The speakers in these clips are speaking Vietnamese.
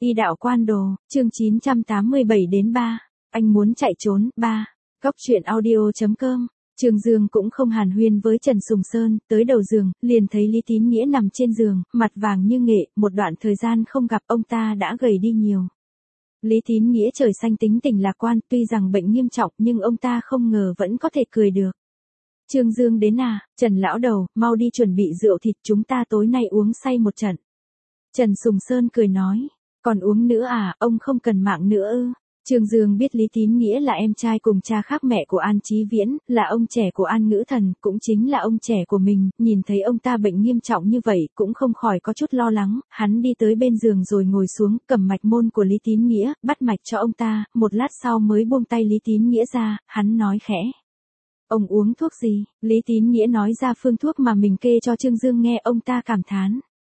Y đạo quan đồ, chương 987 đến 3. Anh muốn chạy trốn, 3. Góc truyện audio.com. Trương Dương cũng không hàn huyên với Trần Sùng Sơn, tới đầu giường, liền thấy Lý Tín Nghĩa nằm trên giường, mặt vàng như nghệ, một đoạn thời gian không gặp ông ta đã gầy đi nhiều. Lý Tín Nghĩa trời xanh tính tình lạc quan, tuy rằng bệnh nghiêm trọng nhưng ông ta không ngờ vẫn có thể cười được. Trương Dương đến à, Trần lão đầu, mau đi chuẩn bị rượu thịt chúng ta tối nay uống say một trận. Trần Sùng Sơn cười nói, còn uống nữa à, ông không cần mạng nữa ư. Trương Dương biết Lý Tín Nghĩa là em trai cùng cha khác mẹ của An Chí Viễn, là ông trẻ của An Ngữ Thần, cũng chính là ông trẻ của mình, nhìn thấy ông ta bệnh nghiêm trọng như vậy, cũng không khỏi có chút lo lắng, hắn đi tới bên giường rồi ngồi xuống, cầm mạch môn của Lý Tín Nghĩa, bắt mạch cho ông ta, một lát sau mới buông tay Lý Tín Nghĩa ra, hắn nói khẽ. Ông uống thuốc gì? Lý Tín Nghĩa nói ra phương thuốc mà mình kê cho Trương Dương nghe, ông ta cảm thán.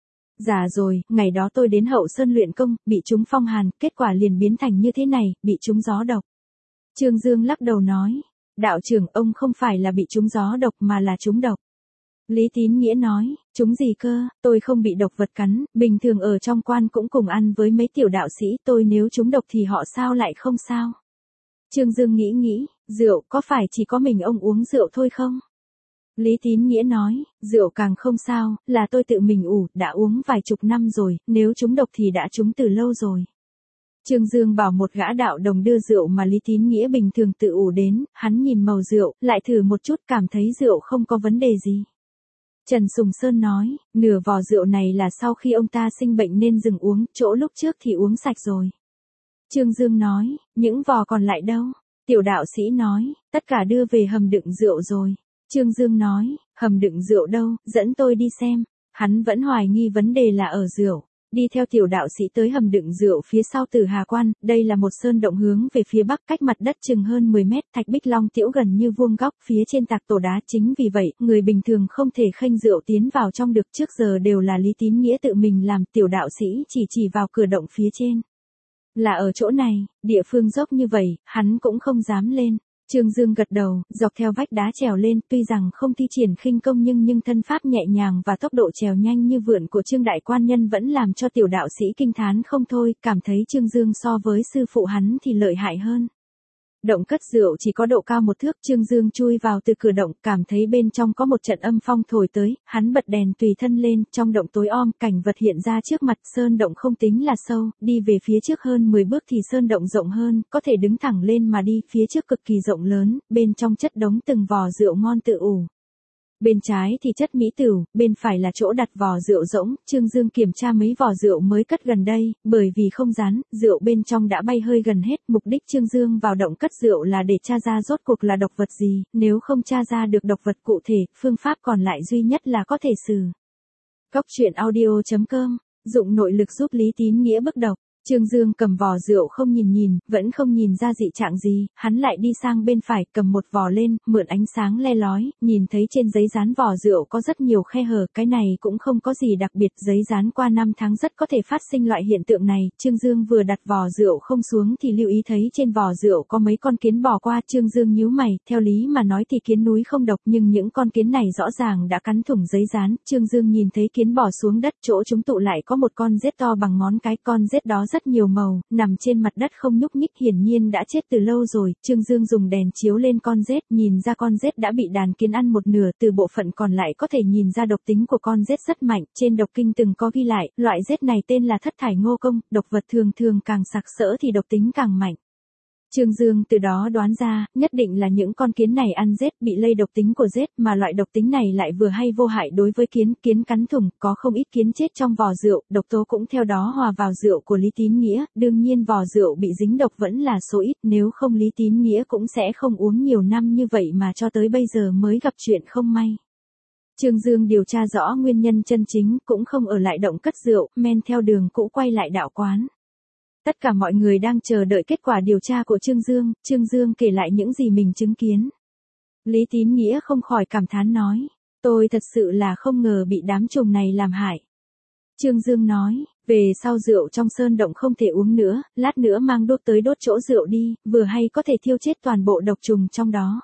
Dạ rồi, ngày đó tôi đến Hậu Sơn luyện công, bị trúng phong hàn, kết quả liền biến thành như thế này, bị trúng gió độc. Trương Dương lắc đầu nói, đạo trưởng ông không phải là bị trúng gió độc mà là trúng độc. Lý Tín Nghĩa nói, trúng gì cơ, tôi không bị độc vật cắn, bình thường ở trong quan cũng cùng ăn với mấy tiểu đạo sĩ, tôi nếu trúng độc thì họ sao lại không sao. Trương Dương nghĩ, rượu có phải chỉ có mình ông uống rượu thôi không? Lý Tín Nghĩa nói, rượu càng không sao, là tôi tự mình ủ, đã uống vài chục năm rồi, nếu trúng độc thì đã trúng từ lâu rồi. Trương Dương bảo một gã đạo đồng đưa rượu mà Lý Tín Nghĩa bình thường tự ủ đến, hắn nhìn màu rượu, lại thử một chút cảm thấy rượu không có vấn đề gì. Trần Sùng Sơn nói, nửa vò rượu này là sau khi ông ta sinh bệnh nên dừng uống, chỗ lúc trước thì uống sạch rồi. Trương Dương nói, những vò còn lại đâu? Tiểu đạo sĩ nói, tất cả đưa về hầm đựng rượu rồi. Trương Dương nói, hầm đựng rượu đâu, dẫn tôi đi xem. Hắn vẫn hoài nghi vấn đề là ở rượu. Đi theo tiểu đạo sĩ tới hầm đựng rượu phía sau Tử Hà Quan, đây là một sơn động hướng về phía bắc cách mặt đất chừng hơn 10 mét, thạch bích long tiễu gần như vuông góc, phía trên tạc tổ đá, chính vì vậy, người bình thường không thể khênh rượu tiến vào trong được, trước giờ đều là Lý Tín Nghĩa tự mình làm, tiểu đạo sĩ chỉ vào cửa động phía trên. Là ở chỗ này, địa phương dốc như vậy, hắn cũng không dám lên. Trương Dương gật đầu, dọc theo vách đá trèo lên, tuy rằng không thi triển khinh công nhưng thân pháp nhẹ nhàng và tốc độ trèo nhanh như vượn của Trương đại quan nhân vẫn làm cho tiểu đạo sĩ kinh thán không thôi, cảm thấy Trương Dương so với sư phụ hắn thì lợi hại hơn. Động cất rượu chỉ có độ cao 1 thước, Trương Dương chui vào từ cửa động, cảm thấy bên trong có một trận âm phong thổi tới, hắn bật đèn tùy thân lên, trong động tối om, cảnh vật hiện ra trước mặt, sơn động không tính là sâu, đi về phía trước hơn 10 bước thì sơn động rộng hơn, có thể đứng thẳng lên mà đi, phía trước cực kỳ rộng lớn, bên trong chất đống từng vò rượu ngon tự ủ. Bên trái thì chất mỹ tửu, bên phải là chỗ đặt vò rượu rỗng, Trương Dương kiểm tra mấy vò rượu mới cất gần đây, bởi vì không dán, rượu bên trong đã bay hơi gần hết, mục đích Trương Dương vào động cất rượu là để tra ra rốt cuộc là độc vật gì, nếu không tra ra được độc vật cụ thể, phương pháp còn lại duy nhất là có thể xử. Góc truyện audio.com, dụng nội lực giúp Lý Tín Nghĩa bức độc. Trương Dương cầm vò rượu không nhìn, vẫn không nhìn ra dị trạng gì, hắn lại đi sang bên phải, cầm một vò lên, mượn ánh sáng le lói, nhìn thấy trên giấy dán vò rượu có rất nhiều khe hở, cái này cũng không có gì đặc biệt, giấy dán qua năm tháng rất có thể phát sinh loại hiện tượng này. Trương Dương vừa đặt vò rượu không xuống thì lưu ý thấy trên vò rượu có mấy con kiến bò qua, Trương Dương nhíu mày, theo lý mà nói thì kiến núi không độc nhưng những con kiến này rõ ràng đã cắn thủng giấy dán. Trương Dương nhìn thấy kiến bò xuống đất, chỗ chúng tụ lại có một con rết to bằng ngón cái, con rết đó rất nhiều màu, nằm trên mặt đất không nhúc nhích, hiển nhiên đã chết từ lâu rồi. Trương Dương dùng đèn chiếu lên con rết, nhìn ra con rết đã bị đàn kiến ăn một nửa, từ bộ phận còn lại có thể nhìn ra độc tính của con rết rất mạnh, trên độc kinh từng có ghi lại, loại rết này tên là thất thải ngô công, độc vật thường càng sặc sỡ thì độc tính càng mạnh. Trương Dương từ đó đoán ra, nhất định là những con kiến này ăn rết, bị lây độc tính của rết, mà loại độc tính này lại vừa hay vô hại đối với kiến cắn thủng, có không ít kiến chết trong vò rượu, độc tố cũng theo đó hòa vào rượu của Lý Tín Nghĩa, đương nhiên vò rượu bị dính độc vẫn là số ít, nếu không Lý Tín Nghĩa cũng sẽ không uống nhiều năm như vậy mà cho tới bây giờ mới gặp chuyện không may. Trương Dương điều tra rõ nguyên nhân chân chính, cũng không ở lại động cất rượu, men theo đường cũ quay lại đạo quán. Tất cả mọi người đang chờ đợi kết quả điều tra của Trương Dương kể lại những gì mình chứng kiến. Lý Tín Nghĩa không khỏi cảm thán nói, tôi thật sự là không ngờ bị đám trùng này làm hại. Trương Dương nói, về sau rượu trong sơn động không thể uống nữa, lát nữa mang đốt tới đốt chỗ rượu đi, vừa hay có thể thiêu chết toàn bộ độc trùng trong đó.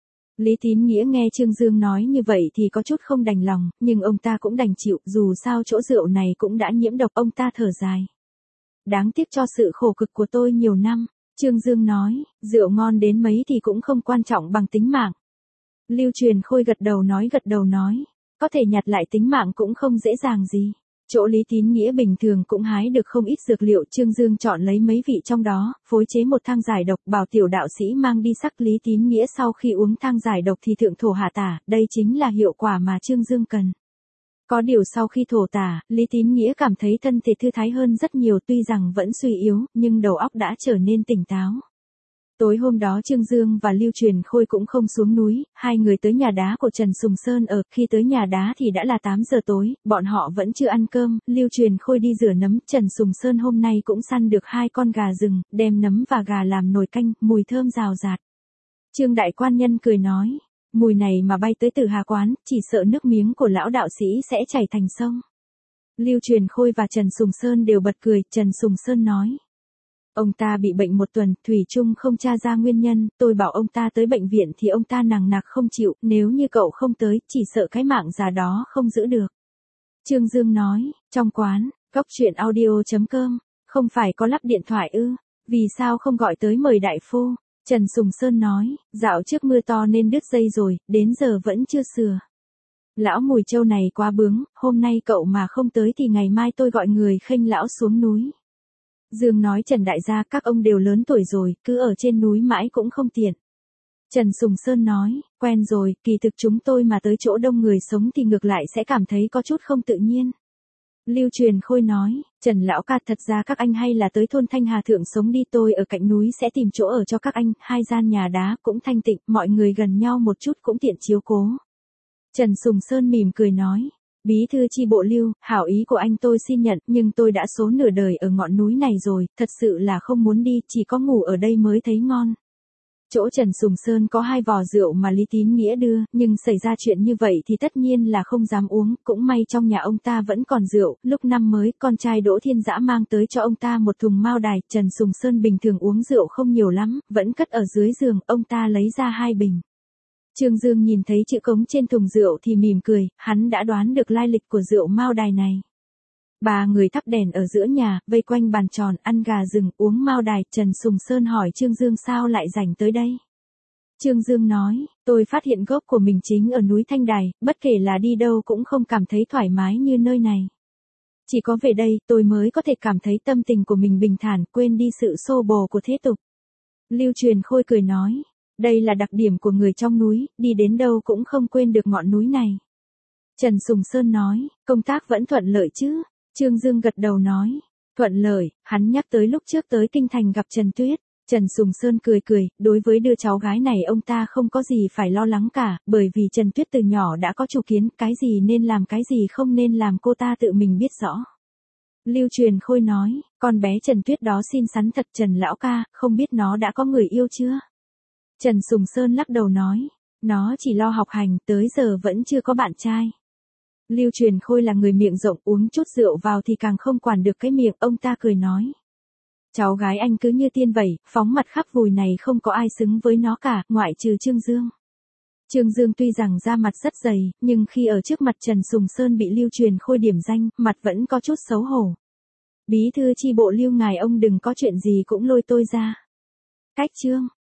Lý Tín Nghĩa nghe Trương Dương nói như vậy thì có chút không đành lòng, nhưng ông ta cũng đành chịu, dù sao chỗ rượu này cũng đã nhiễm độc, ông ta thở dài. đáng tiếc cho sự khổ cực của tôi nhiều năm. Trương Dương nói, rượu ngon đến mấy thì cũng không quan trọng bằng tính mạng. Lưu Truyền Khôi gật đầu nói, có thể nhặt lại tính mạng cũng không dễ dàng gì. Chỗ Lý Tín Nghĩa bình thường cũng hái được không ít dược liệu, Trương Dương chọn lấy mấy vị trong đó, phối chế một thang giải độc, bảo tiểu đạo sĩ mang đi sắc. Lý Tín Nghĩa sau khi uống thang giải độc thì thượng thổ hạ tả, đây chính là hiệu quả mà Trương Dương cần. Có điều sau khi thổ tả, Lý Tín Nghĩa cảm thấy thân thể thư thái hơn rất nhiều, tuy rằng vẫn suy yếu, nhưng đầu óc đã trở nên tỉnh táo. Tối hôm đó Trương Dương và Lưu Truyền Khôi cũng không xuống núi, hai người tới nhà đá của Trần Sùng Sơn ở, khi tới nhà đá thì đã là 8 giờ tối, bọn họ vẫn chưa ăn cơm, Lưu Truyền Khôi đi rửa nấm, Trần Sùng Sơn hôm nay cũng săn được 2 con gà rừng, đem nấm và gà làm nồi canh, mùi thơm rào rạt. Trương Đại Quan Nhân cười nói, mùi này mà bay tới Tử Hà Quán, chỉ sợ nước miếng của lão đạo sĩ sẽ chảy thành sông. Lưu Truyền Khôi và Trần Sùng Sơn đều bật cười, Trần Sùng Sơn nói. Ông ta bị bệnh 1 tuần, thủy chung không tra ra nguyên nhân, tôi bảo ông ta tới bệnh viện thì ông ta nằng nặc không chịu, nếu như cậu không tới, chỉ sợ cái mạng già đó không giữ được. Trương Dương nói, trong quán, góc chuyện audio.com, không phải có lắp điện thoại ư, vì sao không gọi tới mời đại phu? Trần Sùng Sơn nói, dạo trước mưa to nên đứt dây rồi, đến giờ vẫn chưa sửa. Lão Mùi Châu này quá bướng, hôm nay cậu mà không tới thì ngày mai tôi gọi người khênh lão xuống núi. Dương nói, Trần đại gia các ông đều lớn tuổi rồi, cứ ở trên núi mãi cũng không tiện. Trần Sùng Sơn nói, quen rồi, kỳ thực chúng tôi mà tới chỗ đông người sống thì ngược lại sẽ cảm thấy có chút không tự nhiên. Lưu Truyền Khôi nói, Trần lão ca, thật ra các anh hay là tới thôn Thanh Hà Thượng sống đi, tôi ở cạnh núi sẽ tìm chỗ ở cho các anh, 2 gian nhà đá cũng thanh tịnh, mọi người gần nhau một chút cũng tiện chiếu cố. Trần Sùng Sơn mỉm cười nói, Bí thư chi bộ Lưu, hảo ý của anh tôi xin nhận, nhưng tôi đã số nửa đời ở ngọn núi này rồi, thật sự là không muốn đi, chỉ có ngủ ở đây mới thấy ngon. Chỗ Trần Sùng Sơn có 2 vò rượu mà Lý Tín Nghĩa đưa, nhưng xảy ra chuyện như vậy thì tất nhiên là không dám uống, cũng may trong nhà ông ta vẫn còn rượu, lúc năm mới, con trai Đỗ Thiên Dã mang tới cho ông ta một thùng mao đài, Trần Sùng Sơn bình thường uống rượu không nhiều lắm, vẫn cất ở dưới giường, ông ta lấy ra 2 bình. Trương Dương nhìn thấy chữ cống trên thùng rượu thì mỉm cười, hắn đã đoán được lai lịch của rượu mao đài này. 3 người thắp đèn ở giữa nhà, vây quanh bàn tròn, ăn gà rừng, uống mao đài. Trần Sùng Sơn hỏi Trương Dương sao lại rảnh tới đây. Trương Dương nói, tôi phát hiện gốc của mình chính ở núi Thanh Đài, bất kể là đi đâu cũng không cảm thấy thoải mái như nơi này. Chỉ có về đây, tôi mới có thể cảm thấy tâm tình của mình bình thản, quên đi sự xô bồ của thế tục. Lưu Truyền Khôi cười nói, đây là đặc điểm của người trong núi, đi đến đâu cũng không quên được ngọn núi này. Trần Sùng Sơn nói, công tác vẫn thuận lợi chứ? Trương Dương gật đầu nói, thuận lợi, hắn nhắc tới lúc trước tới Kinh Thành gặp Trần Tuyết. Trần Sùng Sơn cười cười, đối với đứa cháu gái này ông ta không có gì phải lo lắng cả, bởi vì Trần Tuyết từ nhỏ đã có chủ kiến, cái gì nên làm cái gì không nên làm cô ta tự mình biết rõ. Lưu Truyền Khôi nói, con bé Trần Tuyết đó xinh xắn thật Trần lão ca, không biết nó đã có người yêu chưa? Trần Sùng Sơn lắc đầu nói, nó chỉ lo học hành, tới giờ vẫn chưa có bạn trai. Lưu Truyền Khôi là người miệng rộng, uống chút rượu vào thì càng không quản được cái miệng, ông ta cười nói. Cháu gái anh cứ như tiên vậy, phóng mặt khắp vùi này không có ai xứng với nó cả, ngoại trừ Trương Dương. Trương Dương tuy rằng da mặt rất dày, nhưng khi ở trước mặt Trần Sùng Sơn bị Lưu Truyền Khôi điểm danh, mặt vẫn có chút xấu hổ. Bí thư chi bộ Lưu ngài ông đừng có chuyện gì cũng lôi tôi ra. Cách Trương